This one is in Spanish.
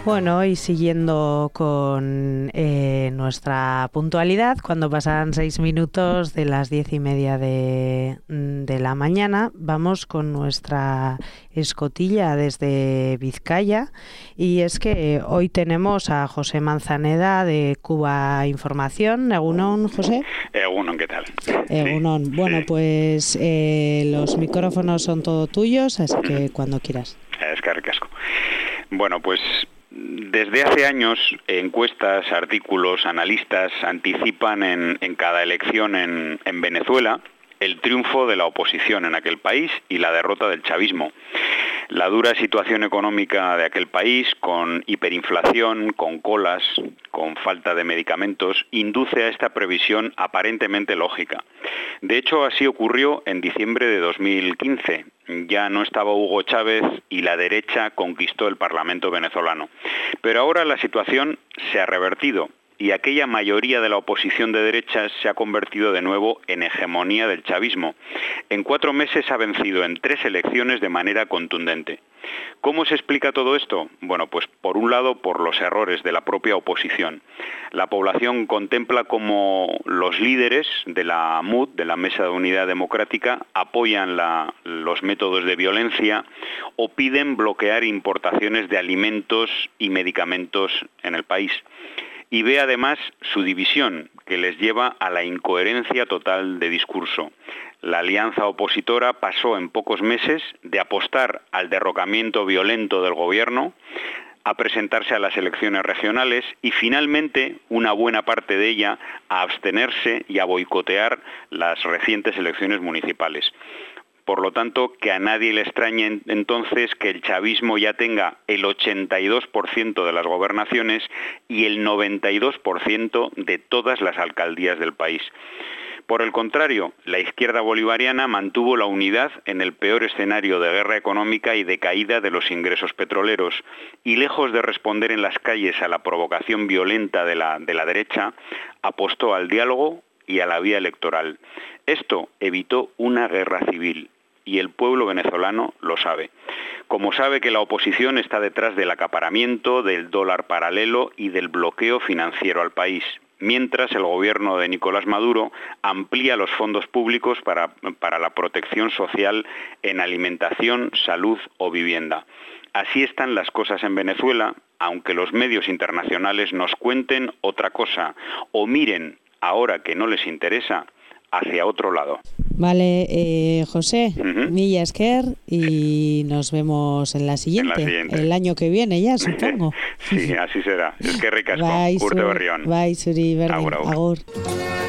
Bueno, y siguiendo con nuestra puntualidad, cuando pasan 6 minutos de las 10:30 de la mañana, vamos con nuestra escotilla desde Vizcaya, y es que hoy tenemos a José Manzaneda de Cuba Información. Egunon, José. Egunon, ¿qué tal? Egunon. Sí, bueno, sí. Pues los micrófonos son todo tuyos, así que cuando quieras. Es que ricasco. Bueno, pues desde hace años encuestas, artículos, analistas anticipan en cada elección en Venezuela el triunfo de la oposición en aquel país y la derrota del chavismo. La dura situación económica de aquel país, con hiperinflación, con colas, con falta de medicamentos, induce a esta previsión aparentemente lógica. De hecho, así ocurrió en diciembre de 2015. Ya no estaba Hugo Chávez y la derecha conquistó el Parlamento venezolano. Pero ahora la situación se ha revertido y aquella mayoría de la oposición de derechas se ha convertido de nuevo en hegemonía del chavismo. En 4 meses ha vencido en 3 elecciones de manera contundente. ¿Cómo se explica todo esto? Bueno, pues por un lado por los errores de la propia oposición. La población contempla cómo los líderes de la MUD, de la Mesa de Unidad Democrática, apoyan los métodos de violencia o piden bloquear importaciones de alimentos y medicamentos en el país. Y ve además su división, que les lleva a la incoherencia total de discurso. La alianza opositora pasó en pocos meses de apostar al derrocamiento violento del gobierno a presentarse a las elecciones regionales y finalmente una buena parte de ella a abstenerse y a boicotear las recientes elecciones municipales. Por lo tanto, que a nadie le extrañe entonces que el chavismo ya tenga el 82% de las gobernaciones y el 92% de todas las alcaldías del país. Por el contrario, la izquierda bolivariana mantuvo la unidad en el peor escenario de guerra económica y de caída de los ingresos petroleros, y lejos de responder en las calles a la provocación violenta de la derecha, apostó al diálogo y a la vía electoral. Esto evitó una guerra civil. Y el pueblo venezolano lo sabe. Como sabe que la oposición está detrás del acaparamiento, del dólar paralelo y del bloqueo financiero al país, mientras el gobierno de Nicolás Maduro amplía los fondos públicos para la protección social en alimentación, salud o vivienda. Así están las cosas en Venezuela, aunque los medios internacionales nos cuenten otra cosa o miren, ahora que no les interesa, hacia otro lado. Vale, José, mila esker, y nos vemos en la siguiente. El año que viene ya, supongo. Sí, así será. Es que ricasco. Urte berrión. Bai, zuri berdin. Agur.